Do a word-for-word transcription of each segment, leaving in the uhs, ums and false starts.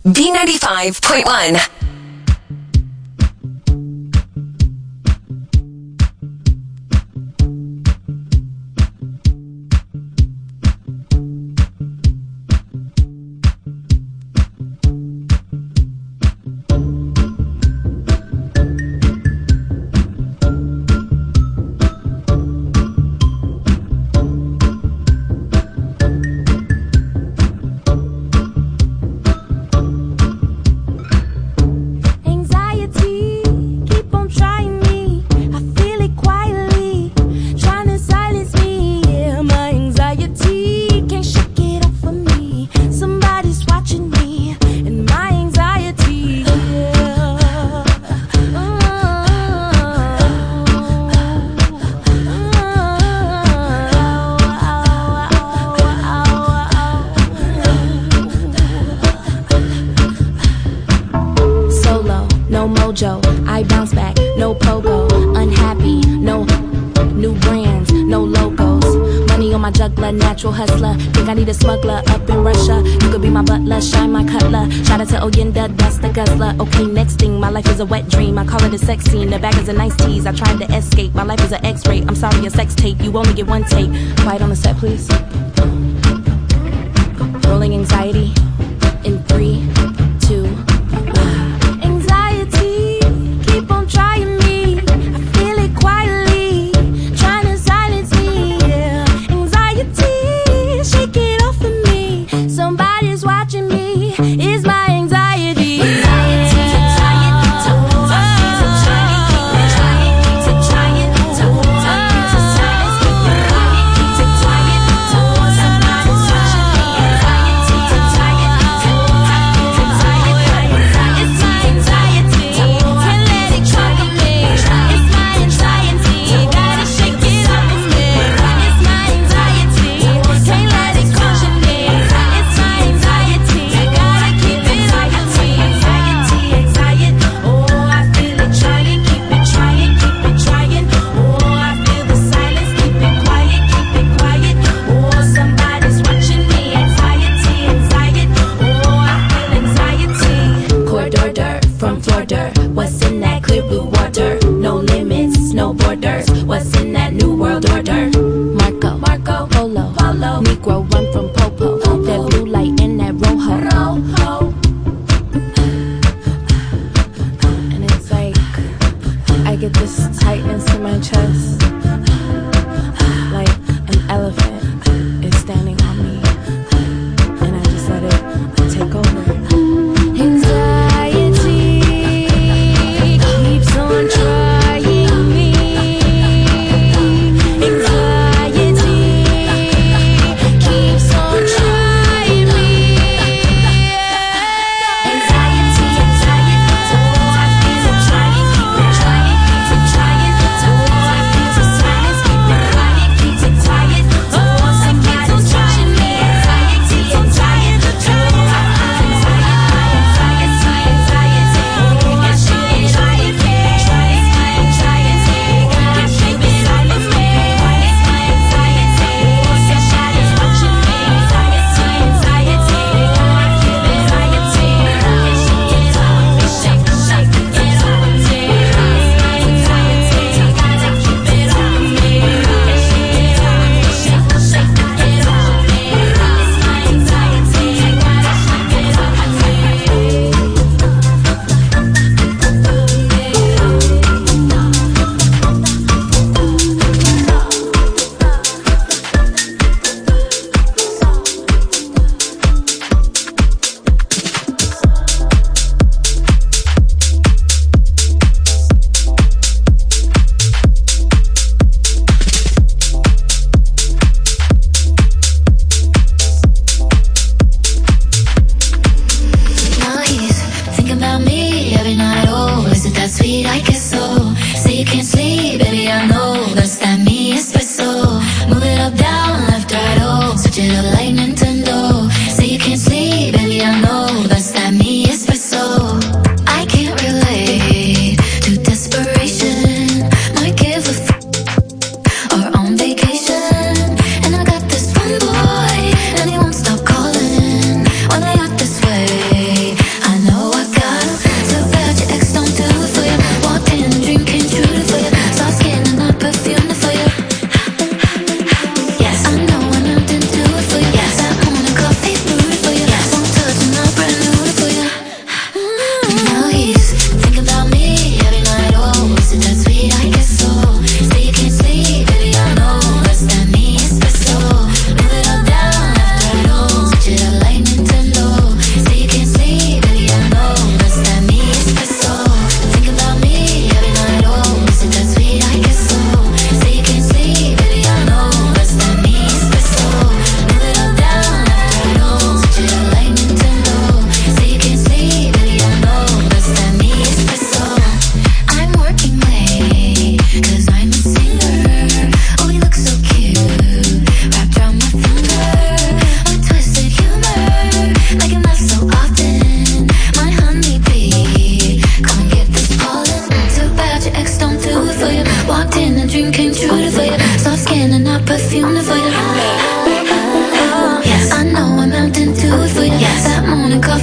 B ninety-five point one. I bounce back, no pogo, unhappy, no new brands, no logos. Money on my juggler, natural hustler. Think I need a smuggler up in Russia. You could be my butler, shine my cutler. Shout out to Oyenda, that's the guzzler. Okay, next thing, my life is a wet dream. I call it a sex scene. The bag is a nice tease. I tried to escape. My life is an X-ray. I'm sorry, a sex tape. You only get one take. Quiet on the set, please. Rolling anxiety in three, two. Trying me, I feel it quietly, trying to silence me, yeah. Anxiety, shake it off of me. Somebody's watching me, is my anxiety. Anxiety, anxiety, so trying to trying to trying to trying to silence me. Anxiety, anxiety, so somebody's watching me. Anxiety, anxiety,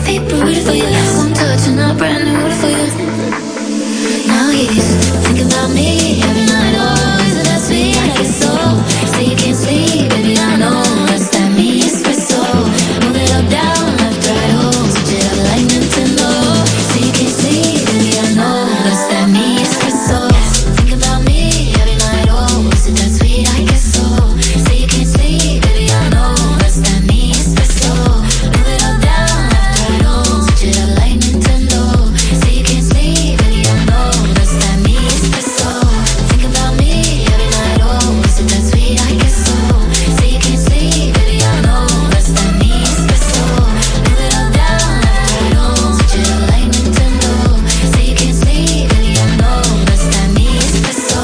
paper ready for you. One touch and I'm brand new ready for you. Now he's thinking about me every night. Oh, is it that sweet? I guess so. Say you can't sleep, baby, I know. That's that me espresso. Move it up, down, left, right, oh. Switch it up like Nintendo. Say you can't sleep, baby, I know. That's that me espresso. Think about me every night. Oh, is it that sweet? I guess so. Say you can't sleep, baby, I know. That's that me espresso. Move it up, down, left, right, oh. Switch it up like Nintendo. Say you can't sleep, baby, I know. That's that me espresso. Think about me every night. Oh, is it that sweet? I guess so. Say you can't sleep, baby, I know. That's that me espresso. Move it up, down, left, right, oh. Switch it up like Nintendo. Say you can't sleep, baby, I know. That's that me espresso.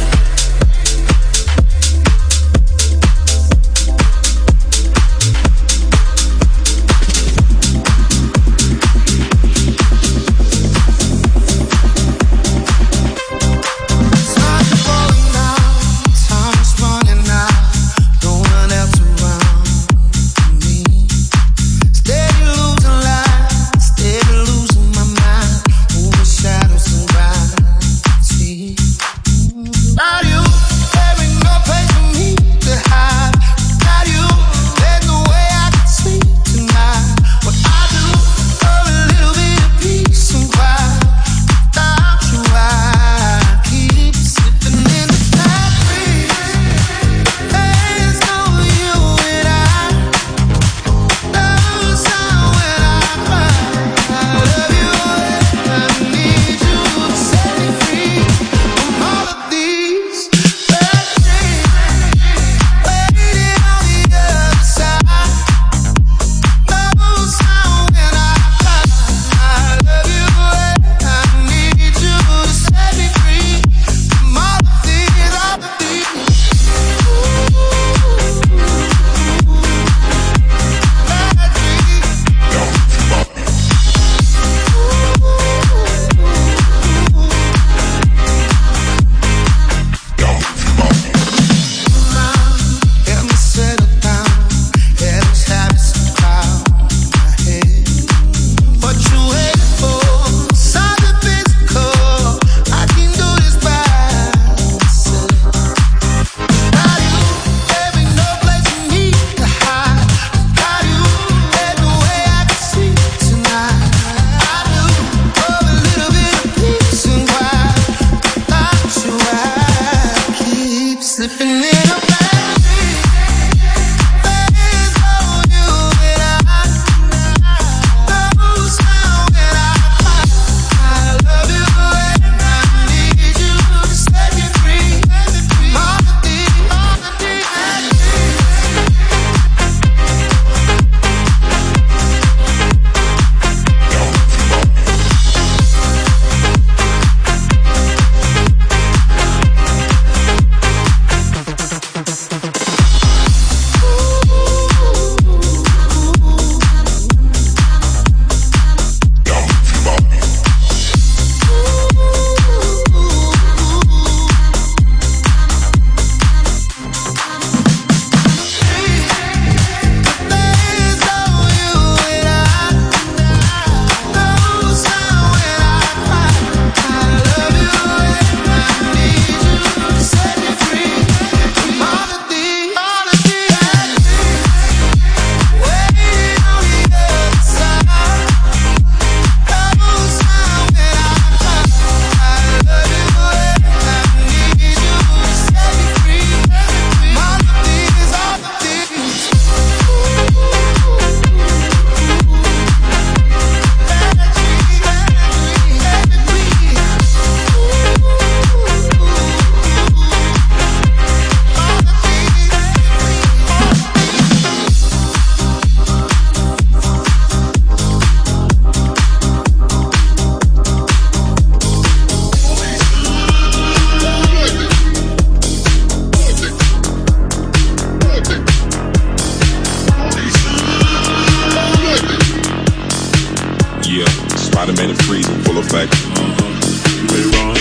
Spider-Man and Freeze in full effect. Uh-huh. You ready, Ron?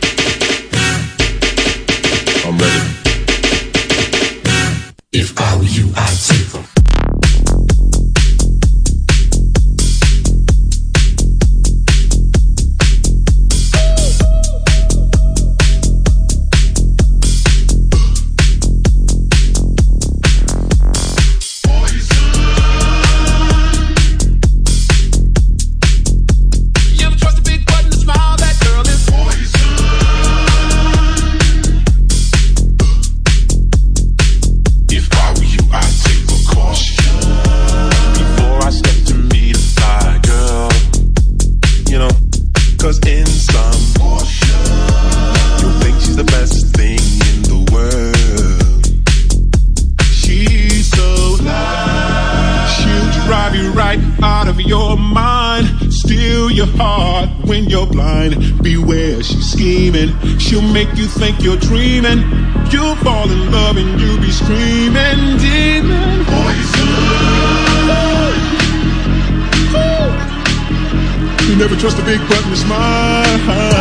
I'm ready. If I were you, I'd take them. steal your heart when you're blind. Beware, she's scheming. She'll make you think you're dreaming. You'll fall in love and you'll be screaming, demon poison. You never trust a big button, it's mine.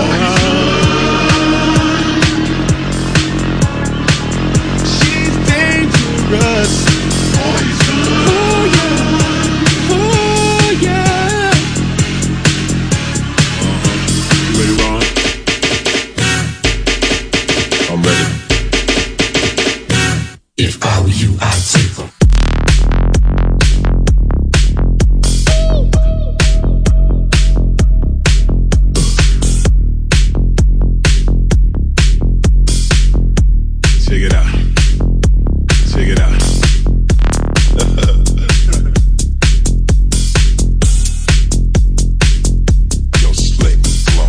She's dangerous. Poison. Oh yeah, oh yeah. You ready, Ron? I'm ready. If I were you, I'd take them. Check it out. Check it out. Yo, slick, flow.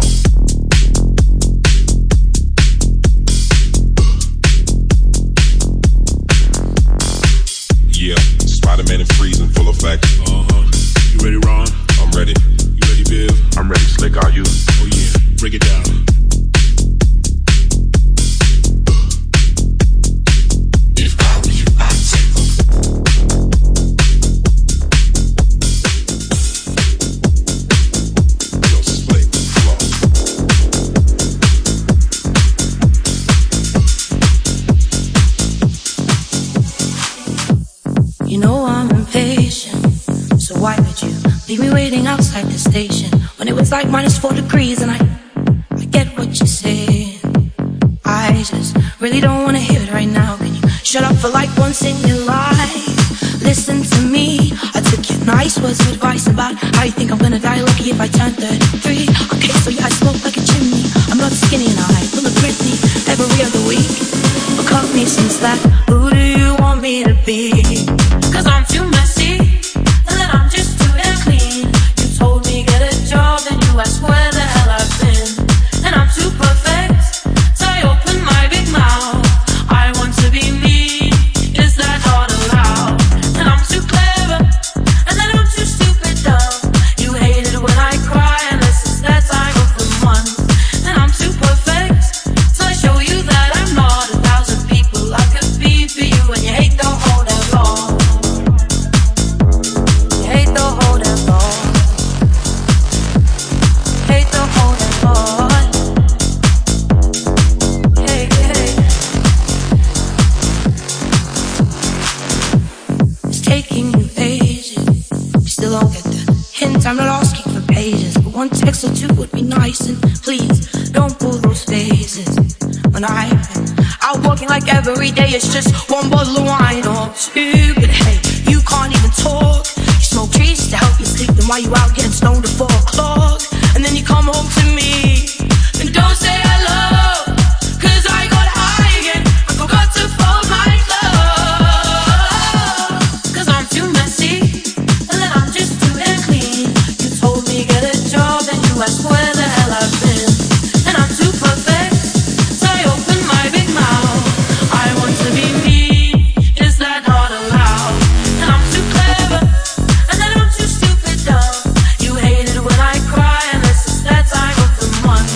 Yeah, Spider-Man and freezing, full effect. Uh-huh. You ready, Ron? I'm ready. You ready, Biv? I'm ready, Slick. Are you? Oh yeah. Break it down. You know I'm impatient, so why would you leave me waiting outside the station when it was like minus four degrees? And I, I get what you're saying. I just really don't wanna hear it right now. Can you shut up for like once in your life? Listen to me. I took your nice words of advice about how you think I'm gonna die lucky if I turn thirty-three. Okay, so yeah, I smoke like a chimney. I'm not skinny and I pull a Britney every other week. But cut me some slack. Who do you want me to be? Cause I'm too messy, and then I'm just too damn clean. You told me get a job, and you asked where the hell I've been. And I'm too perfect, so I open my big mouth. I want to be me, is that not allowed? And I'm too clever, and then I'm too stupid dumb. You hate it when I cry, unless it's that time of the month. And I'm too perfect, so I show you that I'm not a thousand people I could be for you. And you hate the whole damn long. Hate the whole damn long. Hate the whole damn long. Hey, hey. It's taking you ages. We still don't get the hint. I'm not asking for pages, but one text or two would be nice. And please don't pull those faces when I've been out walking like every day. It's just one bottle of wine or two. But hey, you can't even talk. You smoke trees to help you sleep. Then why you out getting stoned at four o'clock? And then you come home to me and don't say hello. Cause I got high again. I forgot to fold my clothes. Cause I'm too messy, and then I'm just too damn clean. You told me get a job, and you asked where the hell I've been. And I'm too perfect, so I open my big mouth. I want to be me, is that not allowed? And I'm too clever, and then I'm too stupid dumb. You hate it when I cry, unless it's that time of the month.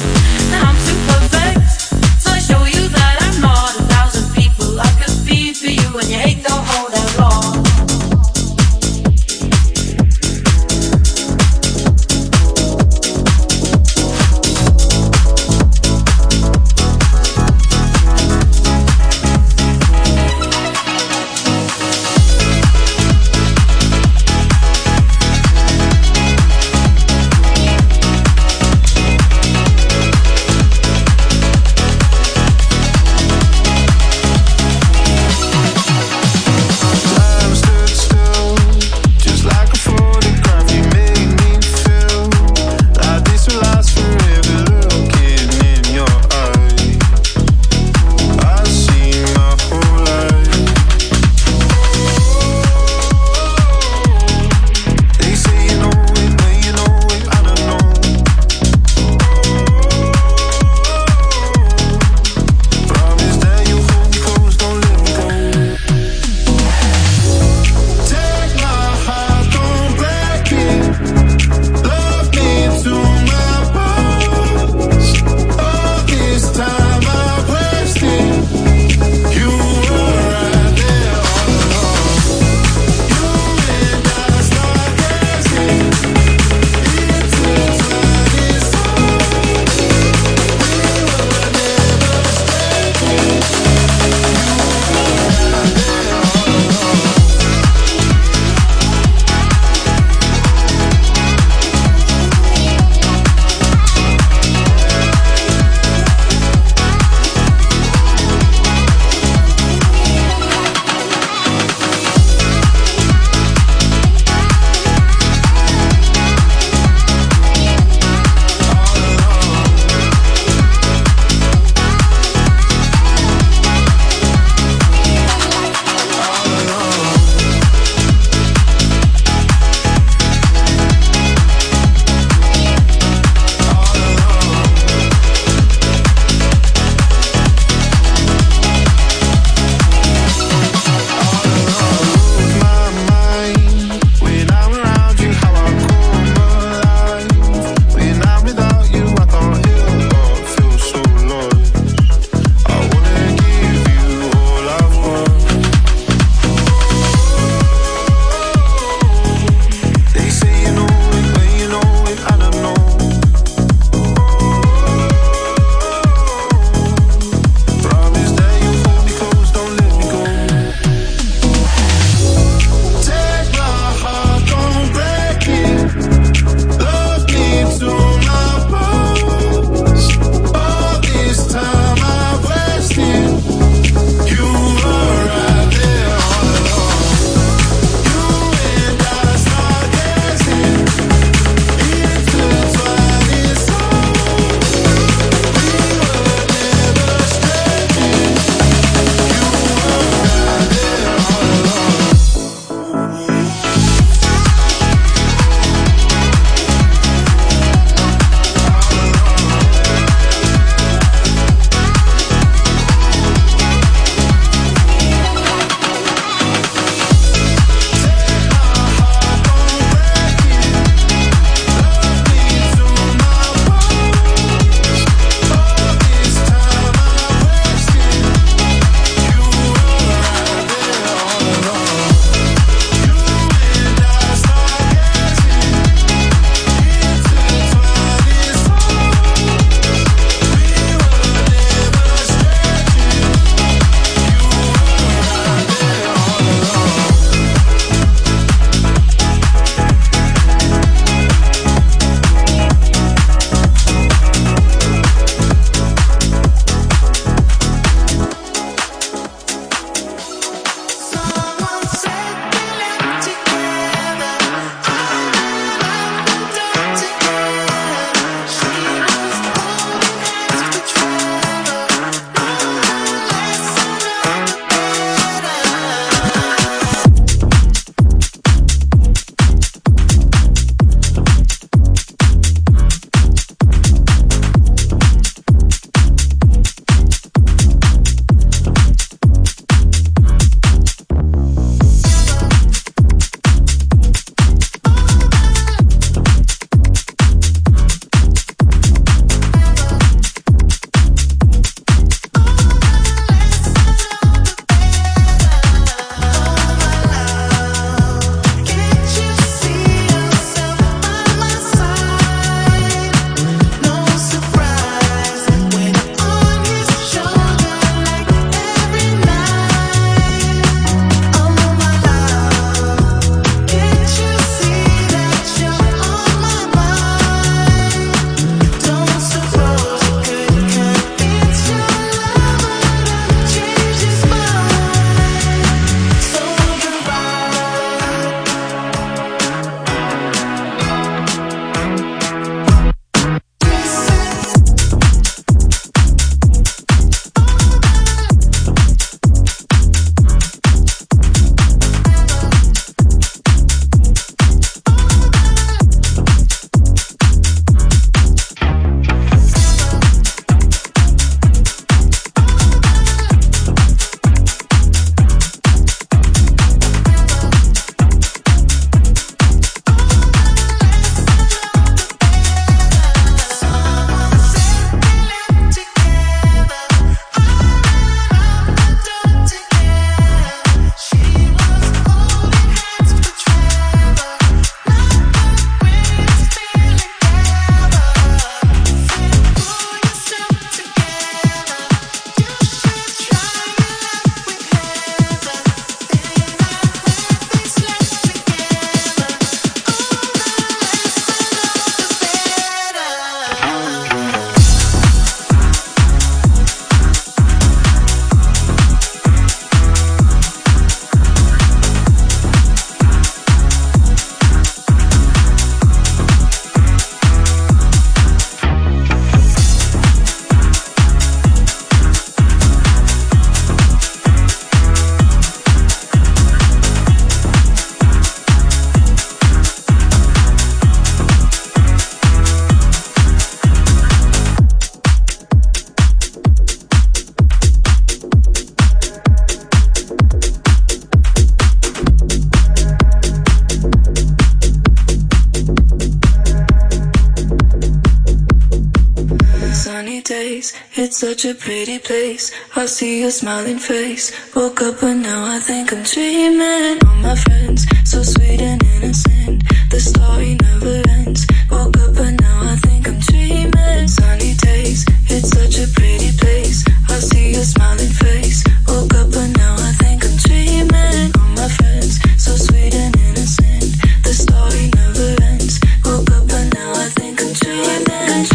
days, it's such a pretty place. I see your smiling face. Woke up and now I think I'm dreaming. All my friends, so sweet and innocent. The story never ends. Woke up and now I think I'm dreaming. Sunny days, it's such a pretty place. I see your smiling face. Woke up and now I think I'm dreaming. All my friends, so sweet and innocent. The story never ends. Woke up and now I think I'm dreaming.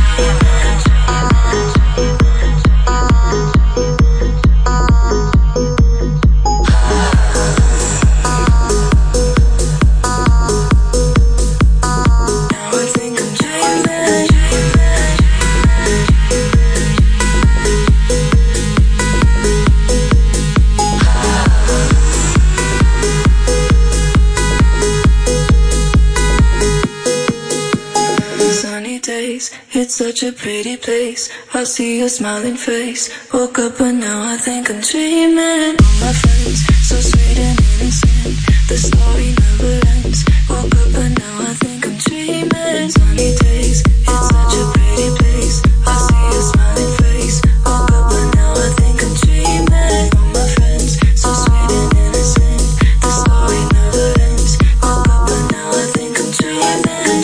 It's such a pretty place. I see your smiling face. Woke up and now I think I'm dreaming. All my friends, so sweet and innocent. The story never ends. Woke up and now I think I'm dreaming. Sunny days, it's such a pretty place. I see your smiling face. Woke up and now I think I'm dreaming. All my friends, so sweet and innocent. The story never ends. Woke up and now I think I'm dreaming.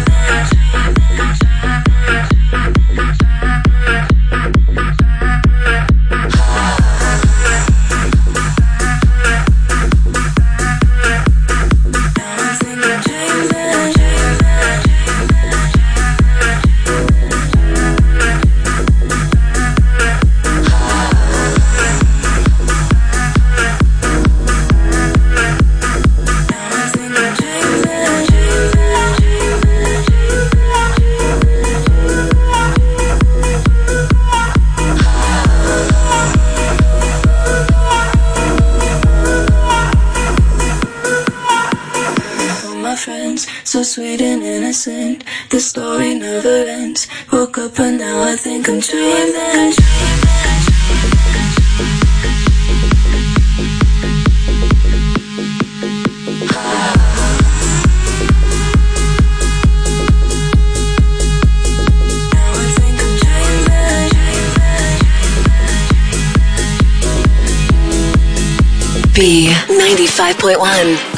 So sweet and innocent, the story never ends. Woke up and now I think I'm dreaming. B ninety-five point one.